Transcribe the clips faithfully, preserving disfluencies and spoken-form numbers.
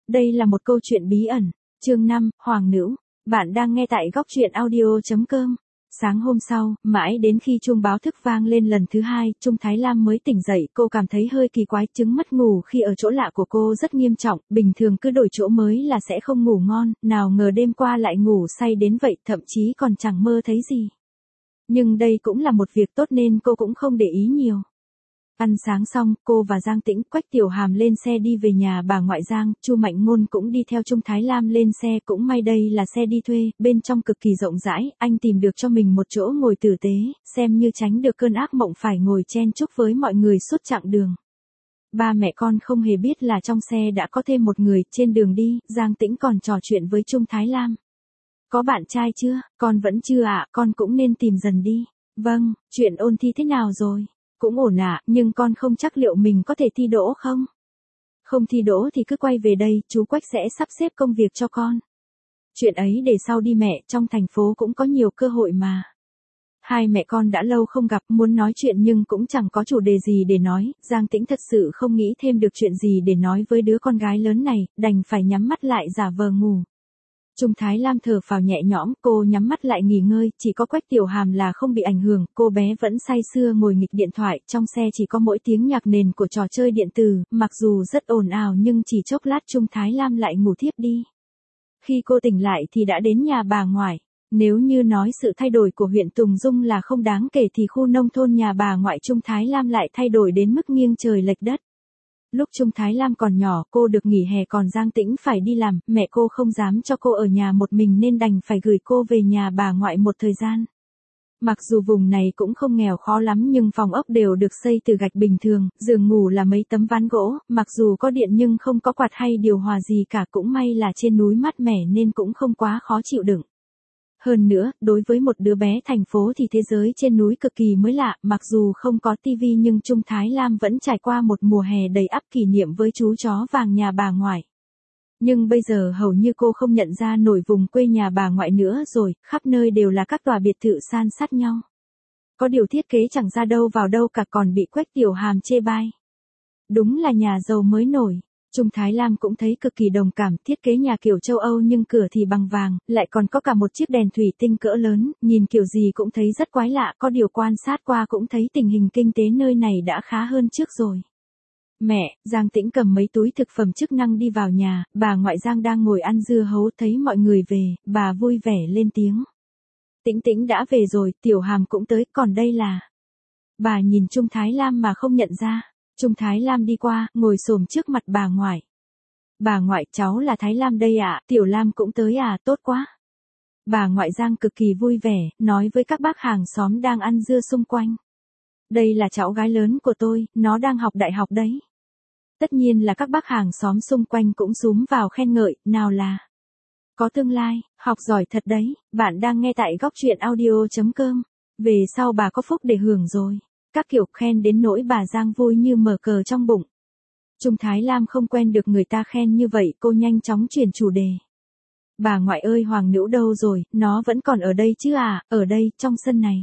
Đây là một câu chuyện bí ẩn. Chương năm, Hoàng Nữ. Bạn đang nghe tại góc truyện audio chấm com. Sáng hôm sau, mãi đến khi chuông báo thức vang lên lần thứ hai, Trung Thái Lam mới tỉnh dậy. Cô cảm thấy hơi kỳ quái, chứng mất ngủ khi ở chỗ lạ của cô rất nghiêm trọng, bình thường cứ đổi chỗ mới là sẽ không ngủ ngon, nào ngờ đêm qua lại ngủ say đến vậy, thậm chí còn chẳng mơ thấy gì. Nhưng đây cũng là một việc tốt nên cô cũng không để ý nhiều. Ăn sáng xong, cô và Giang Tĩnh, Quách Tiểu Hàm lên xe đi về nhà bà ngoại Giang, Chu Mạnh Ngôn cũng đi theo Trung Thái Lam lên xe, cũng may đây là xe đi thuê, bên trong cực kỳ rộng rãi, anh tìm được cho mình một chỗ ngồi tử tế, xem như tránh được cơn ác mộng phải ngồi chen chúc với mọi người suốt chặng đường. Ba mẹ con không hề biết là trong xe đã có thêm một người. Trên đường đi, Giang Tĩnh còn trò chuyện với Trung Thái Lam. Có bạn trai chưa? Con vẫn chưa ạ, con cũng nên tìm dần đi. Vâng, chuyện ôn thi thế nào rồi? Cũng ổn ạ, nhưng con không chắc liệu mình có thể thi đỗ không? Không thi đỗ thì cứ quay về đây, chú Quách sẽ sắp xếp công việc cho con. Chuyện ấy để sau đi mẹ, trong thành phố cũng có nhiều cơ hội mà. Hai mẹ con đã lâu không gặp, muốn nói chuyện nhưng cũng chẳng có chủ đề gì để nói. Giang Tĩnh thật sự không nghĩ thêm được chuyện gì để nói với đứa con gái lớn này, đành phải nhắm mắt lại giả vờ ngủ. Trung Thái Lam thở phào nhẹ nhõm, cô nhắm mắt lại nghỉ ngơi, chỉ có Quách Tiểu Hàm là không bị ảnh hưởng, cô bé vẫn say sưa ngồi nghịch điện thoại, trong xe chỉ có mỗi tiếng nhạc nền của trò chơi điện tử, mặc dù rất ồn ào nhưng chỉ chốc lát Trung Thái Lam lại ngủ thiếp đi. Khi cô tỉnh lại thì đã đến nhà bà ngoại. Nếu như nói sự thay đổi của huyện Tùng Dung là không đáng kể thì khu nông thôn nhà bà ngoại Trung Thái Lam lại thay đổi đến mức nghiêng trời lệch đất. Lúc Trung Thái Lam còn nhỏ, cô được nghỉ hè còn Giang Tĩnh phải đi làm, mẹ cô không dám cho cô ở nhà một mình nên đành phải gửi cô về nhà bà ngoại một thời gian. Mặc dù vùng này cũng không nghèo khó lắm nhưng phòng ốc đều được xây từ gạch bình thường, giường ngủ là mấy tấm ván gỗ, mặc dù có điện nhưng không có quạt hay điều hòa gì cả, cũng may là trên núi mát mẻ nên cũng không quá khó chịu đựng. Hơn nữa, đối với một đứa bé thành phố thì thế giới trên núi cực kỳ mới lạ, mặc dù không có tivi nhưng Trung Thái Lam vẫn trải qua một mùa hè đầy ắp kỷ niệm với chú chó vàng nhà bà ngoại. Nhưng bây giờ hầu như cô không nhận ra nổi vùng quê nhà bà ngoại nữa rồi, khắp nơi đều là các tòa biệt thự san sát nhau. Có điều thiết kế chẳng ra đâu vào đâu cả, còn bị Quách Tiểu Hàm chê bai. Đúng là nhà giàu mới nổi. Trung Thái Lam cũng thấy cực kỳ đồng cảm, thiết kế nhà kiểu châu Âu nhưng cửa thì bằng vàng, lại còn có cả một chiếc đèn thủy tinh cỡ lớn, nhìn kiểu gì cũng thấy rất quái lạ, có điều quan sát qua cũng thấy tình hình kinh tế nơi này đã khá hơn trước rồi. Mẹ, Giang Tĩnh cầm mấy túi thực phẩm chức năng đi vào nhà, bà ngoại Giang đang ngồi ăn dưa hấu thấy mọi người về, bà vui vẻ lên tiếng. Tĩnh Tĩnh đã về rồi, Tiểu Hàm cũng tới, còn đây là... Bà nhìn Trung Thái Lam mà không nhận ra. Trung Thái Lam đi qua, ngồi xổm trước mặt bà ngoại. Bà ngoại, cháu là Thái Lam đây ạ, Tiểu Lam cũng tới à, tốt quá. Bà ngoại Giang cực kỳ vui vẻ, nói với các bác hàng xóm đang ăn dưa xung quanh. Đây là cháu gái lớn của tôi, nó đang học đại học đấy. Tất nhiên là các bác hàng xóm xung quanh cũng xúm vào khen ngợi, nào là có tương lai, học giỏi thật đấy. Bạn đang nghe tại góc truyện audio chấm com. Về sau bà có phúc để hưởng rồi. Các kiểu khen đến nỗi bà Giang vui như mở cờ trong bụng. Trung Thái Lam không quen được người ta khen như vậy, cô nhanh chóng chuyển chủ đề. Bà ngoại ơi, Hoàng Nữ đâu rồi, nó vẫn còn ở đây chứ à, ở đây, trong sân này.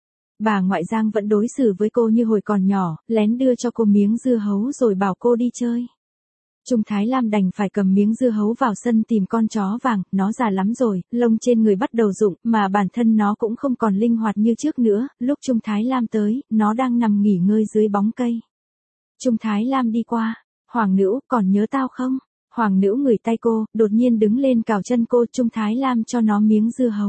Bà ngoại Giang vẫn đối xử với cô như hồi còn nhỏ, lén đưa cho cô miếng dưa hấu rồi bảo cô đi chơi. Trung Thái Lam đành phải cầm miếng dưa hấu vào sân tìm con chó vàng, nó già lắm rồi, lông trên người bắt đầu rụng, mà bản thân nó cũng không còn linh hoạt như trước nữa. Lúc Trung Thái Lam tới, nó đang nằm nghỉ ngơi dưới bóng cây. Trung Thái Lam đi qua, Hoàng Nữ, còn nhớ tao không? Hoàng Nữ ngửi tay cô, đột nhiên đứng lên cào chân cô. Trung Thái Lam cho nó miếng dưa hấu.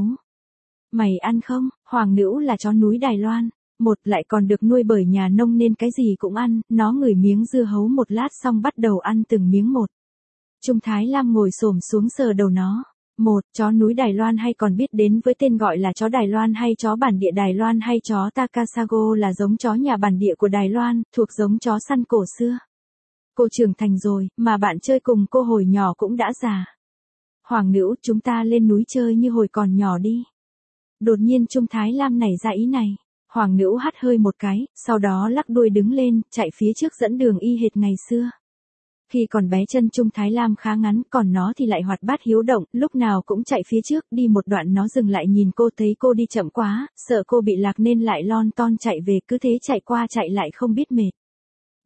Mày ăn không? Hoàng Nữ là chó núi Đài Loan. Một lại còn được nuôi bởi nhà nông nên cái gì cũng ăn, nó ngửi miếng dưa hấu một lát xong bắt đầu ăn từng miếng một. Trung Thái Lam ngồi xổm xuống sờ đầu nó. Một, chó núi Đài Loan hay còn biết đến với tên gọi là chó Đài Loan hay chó bản địa Đài Loan hay chó Takasago là giống chó nhà bản địa của Đài Loan, thuộc giống chó săn cổ xưa. Cô trưởng thành rồi, mà bạn chơi cùng cô hồi nhỏ cũng đã già. Hoàng Nữ, chúng ta lên núi chơi như hồi còn nhỏ đi. Đột nhiên Trung Thái Lam nảy ra ý này. Hoàng Nữ hắt hơi một cái, sau đó lắc đuôi đứng lên, chạy phía trước dẫn đường y hệt ngày xưa. Khi còn bé chân Trung Thái Lam khá ngắn, còn nó thì lại hoạt bát hiếu động, lúc nào cũng chạy phía trước, đi một đoạn nó dừng lại nhìn cô, thấy cô đi chậm quá, sợ cô bị lạc nên lại lon ton chạy về, cứ thế chạy qua chạy lại không biết mệt.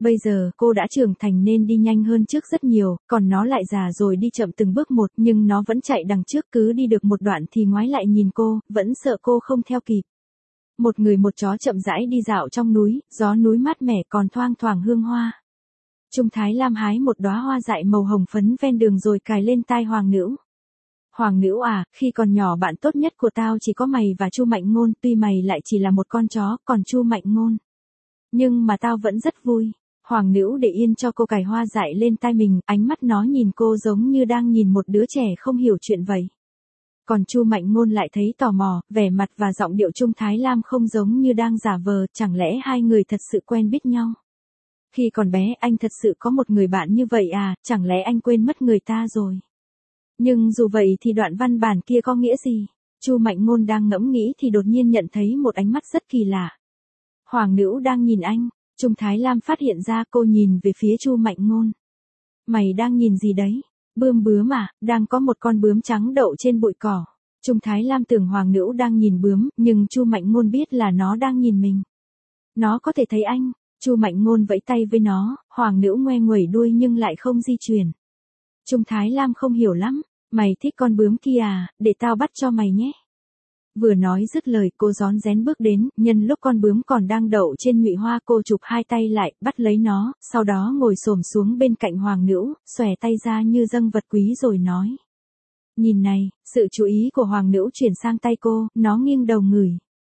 Bây giờ cô đã trưởng thành nên đi nhanh hơn trước rất nhiều, còn nó lại già rồi đi chậm từng bước một, nhưng nó vẫn chạy đằng trước, cứ đi được một đoạn thì ngoái lại nhìn cô, vẫn sợ cô không theo kịp. Một người một chó chậm rãi đi dạo trong núi, gió núi mát mẻ còn thoang thoảng hương hoa. Trung Thái Lam hái một đóa hoa dại màu hồng phấn ven đường rồi cài lên tai Hoàng Nữu. Hoàng Nữu à, khi còn nhỏ bạn tốt nhất của tao chỉ có mày và Chu Mạnh Ngôn, tuy mày lại chỉ là một con chó, còn Chu Mạnh Ngôn. Nhưng mà tao vẫn rất vui. Hoàng Nữu để yên cho cô cài hoa dại lên tai mình, ánh mắt nó nhìn cô giống như đang nhìn một đứa trẻ không hiểu chuyện vậy. Còn Chu Mạnh Ngôn lại thấy tò mò, vẻ mặt và giọng điệu Trung Thái Lam không giống như đang giả vờ, chẳng lẽ hai người thật sự quen biết nhau. Khi còn bé anh thật sự có một người bạn như vậy à, chẳng lẽ anh quên mất người ta rồi. Nhưng dù vậy thì đoạn văn bản kia có nghĩa gì? Chu Mạnh Ngôn đang ngẫm nghĩ thì đột nhiên nhận thấy một ánh mắt rất kỳ lạ. Hoàng Nữu đang nhìn anh. Trung Thái Lam phát hiện ra, cô nhìn về phía Chu Mạnh Ngôn. Mày đang nhìn gì đấy? Bươm bướm à, đang có một con bướm trắng đậu trên bụi cỏ. Trung Thái Lam tưởng Hoàng Nữu đang nhìn bướm, nhưng Chu Mạnh Ngôn biết là nó đang nhìn mình. Nó có thể thấy anh. Chu Mạnh Ngôn vẫy tay với nó, Hoàng Nữu ngoe nguẩy đuôi nhưng lại không di chuyển. Trung Thái Lam không hiểu lắm. Mày thích con bướm kia à, để tao bắt cho mày nhé. Vừa nói dứt lời, cô rón rén bước đến, nhân lúc con bướm còn đang đậu trên nhụy hoa, cô chụp hai tay lại, bắt lấy nó, sau đó ngồi xổm xuống bên cạnh Hoàng Nữu, xòe tay ra như dâng vật quý rồi nói. Nhìn này, sự chú ý của Hoàng Nữu chuyển sang tay cô, nó nghiêng đầu ngửi.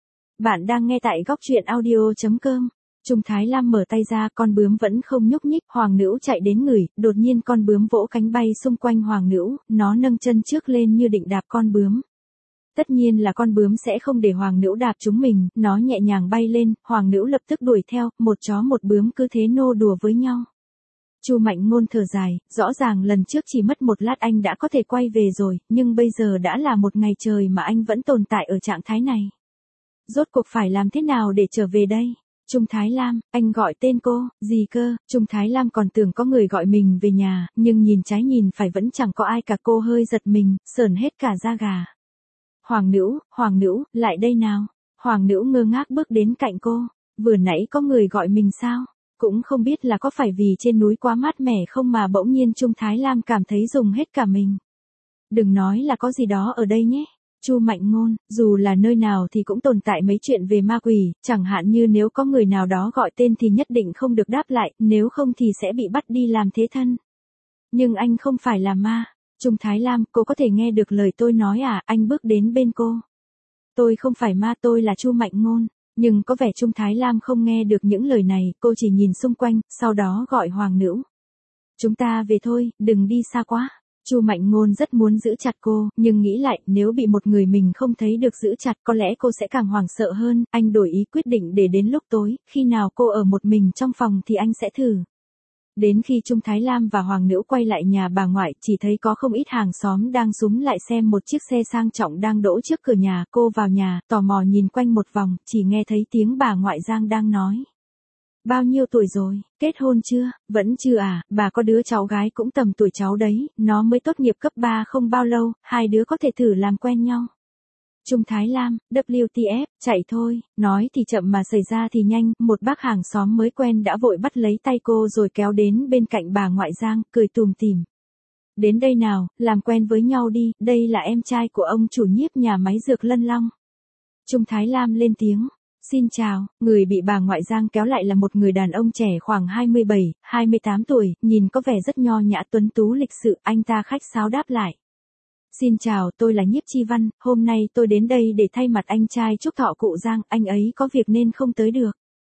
Bạn đang nghe tại góc truyện audio chấm com. Trung Thái Lam mở tay ra, con bướm vẫn không nhúc nhích, Hoàng Nữu chạy đến ngửi, đột nhiên con bướm vỗ cánh bay xung quanh Hoàng Nữu, nó nâng chân trước lên như định đạp con bướm. Tất nhiên là con bướm sẽ không để Hoàng Nữu đạp chúng mình, nó nhẹ nhàng bay lên, Hoàng Nữu lập tức đuổi theo, một chó một bướm cứ thế nô đùa với nhau. Chu Mạnh Ngôn thở dài, rõ ràng lần trước chỉ mất một lát anh đã có thể quay về rồi, nhưng bây giờ đã là một ngày trời mà anh vẫn tồn tại ở trạng thái này. Rốt cuộc phải làm thế nào để trở về đây? Trung Thái Lam, anh gọi tên cô, gì cơ? Trung Thái Lam còn tưởng có người gọi mình về nhà, nhưng nhìn trái nhìn phải vẫn chẳng có ai cả, cô hơi giật mình, sởn hết cả da gà. Hoàng Nữu, Hoàng Nữu, lại đây nào. Hoàng Nữu ngơ ngác bước đến cạnh cô, vừa nãy có người gọi mình sao? Cũng không biết là có phải vì trên núi quá mát mẻ không mà bỗng nhiên Trung Thái Lam cảm thấy dùng hết cả mình. Đừng nói là có gì đó ở đây nhé. Chu Mạnh Ngôn, dù là nơi nào thì cũng tồn tại mấy chuyện về ma quỷ, chẳng hạn như nếu có người nào đó gọi tên thì nhất định không được đáp lại, nếu không thì sẽ bị bắt đi làm thế thân. Nhưng anh không phải là ma. Trung Thái Lam, cô có thể nghe được lời tôi nói à? Anh bước đến bên cô. Tôi không phải ma, tôi là Chu Mạnh Ngôn. Nhưng có vẻ Trung Thái Lam không nghe được những lời này, cô chỉ nhìn xung quanh, sau đó gọi Hoàng Nữu. Chúng ta về thôi, đừng đi xa quá. Chu Mạnh Ngôn rất muốn giữ chặt cô, nhưng nghĩ lại, nếu bị một người mình không thấy được giữ chặt có lẽ cô sẽ càng hoảng sợ hơn, anh đổi ý quyết định để đến lúc tối, khi nào cô ở một mình trong phòng thì anh sẽ thử. Đến khi Trung Thái Lam và Hoàng Nữu quay lại nhà bà ngoại, chỉ thấy có không ít hàng xóm đang xúm lại xem một chiếc xe sang trọng đang đỗ trước cửa nhà, cô vào nhà, tò mò nhìn quanh một vòng, chỉ nghe thấy tiếng bà ngoại Giang đang nói. Bao nhiêu tuổi rồi, kết hôn chưa? Vẫn chưa à, bà có đứa cháu gái cũng tầm tuổi cháu đấy, nó mới tốt nghiệp cấp ba không bao lâu, hai đứa có thể thử làm quen nhau. Trung Thái Lam, W T F, chạy thôi, nói thì chậm mà xảy ra thì nhanh, một bác hàng xóm mới quen đã vội bắt lấy tay cô rồi kéo đến bên cạnh bà ngoại Giang, cười tùm tìm. Đến đây nào, làm quen với nhau đi, đây là em trai của ông chủ nhiếp nhà máy dược Lân Long. Trung Thái Lam lên tiếng. Xin chào, người bị bà ngoại Giang kéo lại là một người đàn ông trẻ khoảng hai mươi bảy, hai mươi tám tuổi, nhìn có vẻ rất nho nhã tuấn tú lịch sự, anh ta khách sáo đáp lại. Xin chào, tôi là Nhiếp Chi Văn, hôm nay tôi đến đây để thay mặt anh trai chúc thọ cụ Giang, anh ấy có việc nên không tới được.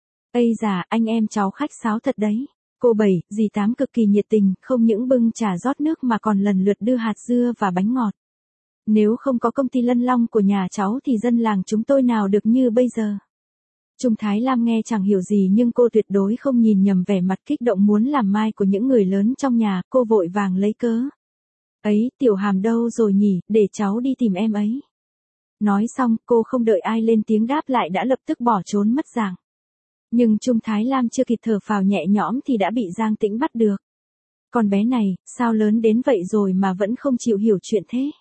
Ây già, anh em cháu khách sáo thật đấy. Cô Bảy, dì Tám cực kỳ nhiệt tình, không những bưng trà rót nước mà còn lần lượt đưa hạt dưa và bánh ngọt. Nếu không có công ty Lân Long của nhà cháu thì dân làng chúng tôi nào được như bây giờ. Trung Thái Lam nghe chẳng hiểu gì nhưng cô tuyệt đối không nhìn nhầm vẻ mặt kích động muốn làm mai của những người lớn trong nhà, cô vội vàng lấy cớ. Ấy, Tiểu Hàm đâu rồi nhỉ, để cháu đi tìm em ấy. Nói xong, cô không đợi ai lên tiếng đáp lại đã lập tức bỏ trốn mất dạng. Nhưng Trung Thái Lam chưa kịp thở phào nhẹ nhõm thì đã bị Giang Tĩnh bắt được. Con bé này, sao lớn đến vậy rồi mà vẫn không chịu hiểu chuyện thế?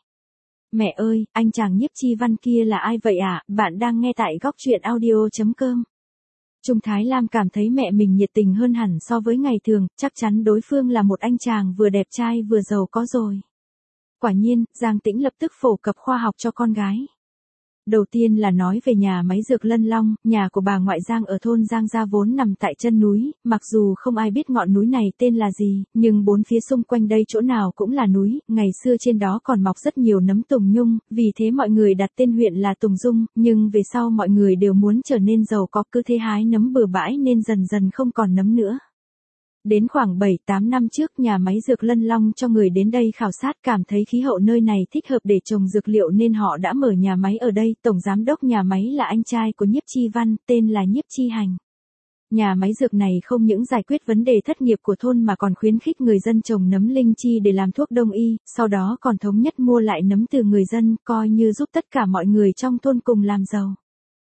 Mẹ ơi, anh chàng Nhiếp Chi Văn kia là ai vậy ạ? À? Bạn đang nghe tại góc truyện audio chấm com. Trung Thái Lam cảm thấy mẹ mình nhiệt tình hơn hẳn so với ngày thường, chắc chắn đối phương là một anh chàng vừa đẹp trai vừa giàu có rồi. Quả nhiên, Giang Tĩnh lập tức phổ cập khoa học cho con gái. Đầu tiên là nói về nhà máy dược Lân Long, nhà của bà ngoại Giang ở thôn Giang Gia vốn nằm tại chân núi, mặc dù không ai biết ngọn núi này tên là gì, nhưng bốn phía xung quanh đây chỗ nào cũng là núi, ngày xưa trên đó còn mọc rất nhiều nấm tùng nhung, vì thế mọi người đặt tên huyện là Tùng Dung, nhưng về sau mọi người đều muốn trở nên giàu có cứ thế hái nấm bừa bãi nên dần dần không còn nấm nữa. Đến khoảng bảy tám năm trước nhà máy dược Lân Long cho người đến đây khảo sát cảm thấy khí hậu nơi này thích hợp để trồng dược liệu nên họ đã mở nhà máy ở đây. Tổng giám đốc nhà máy là anh trai của Nhiếp Chi Văn, tên là Nhiếp Chi Hành. Nhà máy dược này không những giải quyết vấn đề thất nghiệp của thôn mà còn khuyến khích người dân trồng nấm linh chi để làm thuốc đông y, sau đó còn thống nhất mua lại nấm từ người dân, coi như giúp tất cả mọi người trong thôn cùng làm giàu.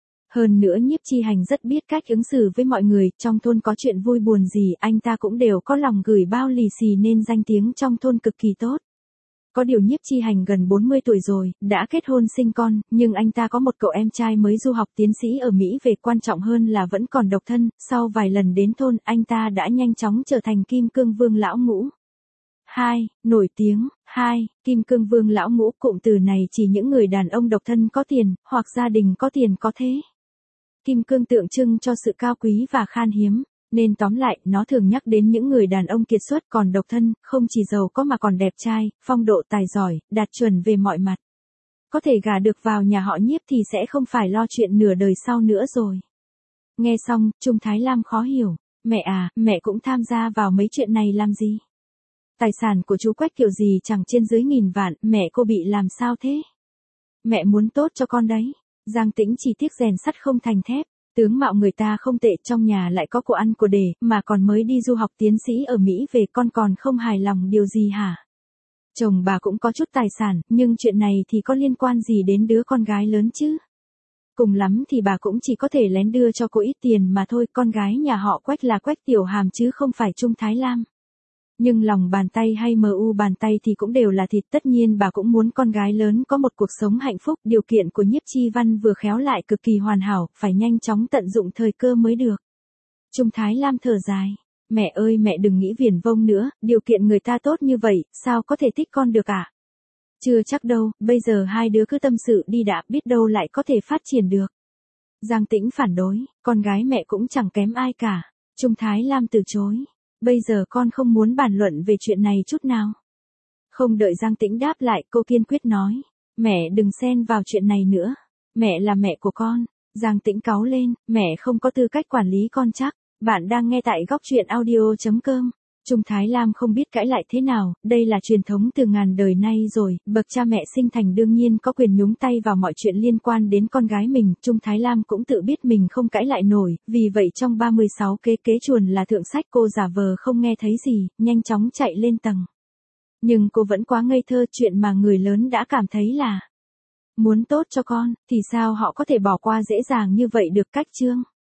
Hơn nữa Nhiếp Chi Hành rất biết cách ứng xử với mọi người, trong thôn có chuyện vui buồn gì anh ta cũng đều có lòng gửi bao lì xì nên danh tiếng trong thôn cực kỳ tốt. Có điều Nhiếp Chi Hành gần bốn mươi tuổi rồi, đã kết hôn sinh con, nhưng anh ta có một cậu em trai mới du học tiến sĩ ở Mỹ về, quan trọng hơn là vẫn còn độc thân, sau vài lần đến thôn anh ta đã nhanh chóng trở thành Kim Cương Vương lão ngũ. hai. Nổi tiếng. hai. Kim Cương Vương lão ngũ, cụm từ này chỉ những người đàn ông độc thân có tiền, hoặc gia đình có tiền có thế. Kim cương tượng trưng cho sự cao quý và khan hiếm, nên tóm lại, nó thường nhắc đến những người đàn ông kiệt xuất còn độc thân, không chỉ giàu có mà còn đẹp trai, phong độ tài giỏi, đạt chuẩn về mọi mặt. Có thể gả được vào nhà họ Nhiếp thì sẽ không phải lo chuyện nửa đời sau nữa rồi. Nghe xong, Trung Thái Lam khó hiểu, mẹ à, mẹ cũng tham gia vào mấy chuyện này làm gì? Tài sản của chú Quách kiểu gì chẳng trên dưới nghìn vạn, mẹ cô bị làm sao thế? Mẹ muốn tốt cho con đấy. Giang Tĩnh chỉ tiếc rèn sắt không thành thép, tướng mạo người ta không tệ, trong nhà lại có của ăn của để, mà còn mới đi du học tiến sĩ ở Mỹ về, con còn không hài lòng điều gì hả? Chồng bà cũng có chút tài sản, nhưng chuyện này thì có liên quan gì đến đứa con gái lớn chứ? Cùng lắm thì bà cũng chỉ có thể lén đưa cho cô ít tiền mà thôi, con gái nhà họ Quách là Quách Tiểu Hàm chứ không phải Trung Thái Lam. Nhưng lòng bàn tay hay mờ u bàn tay thì cũng đều là thịt, tất nhiên bà cũng muốn con gái lớn có một cuộc sống hạnh phúc, điều kiện của Nhiếp Chi Văn vừa khéo lại cực kỳ hoàn hảo, phải nhanh chóng tận dụng thời cơ mới được. Trung Thái Lam thở dài, mẹ ơi mẹ đừng nghĩ viển vông nữa, điều kiện người ta tốt như vậy, sao có thể thích con được ạ? À? Chưa chắc đâu, bây giờ hai đứa cứ tâm sự đi đã, biết đâu lại có thể phát triển được. Giang Tĩnh phản đối, con gái mẹ cũng chẳng kém ai cả. Trung Thái Lam từ chối. Bây giờ con không muốn bàn luận về chuyện này chút nào. Không đợi Giang Tĩnh đáp lại, cô kiên quyết nói. Mẹ đừng xen vào chuyện này nữa. Mẹ là mẹ của con. Giang Tĩnh cáu lên, mẹ không có tư cách quản lý con chắc. Bạn đang nghe tại góc truyện audio chấm com. Trung Thái Lam không biết cãi lại thế nào, đây là truyền thống từ ngàn đời nay rồi, bậc cha mẹ sinh thành đương nhiên có quyền nhúng tay vào mọi chuyện liên quan đến con gái mình, Trung Thái Lam cũng tự biết mình không cãi lại nổi, vì vậy trong ba mươi sáu kế kế chuồn là thượng sách, cô giả vờ không nghe thấy gì, nhanh chóng chạy lên tầng. Nhưng cô vẫn quá ngây thơ, chuyện mà người lớn đã cảm thấy là muốn tốt cho con, thì sao họ có thể bỏ qua dễ dàng như vậy được cách chương.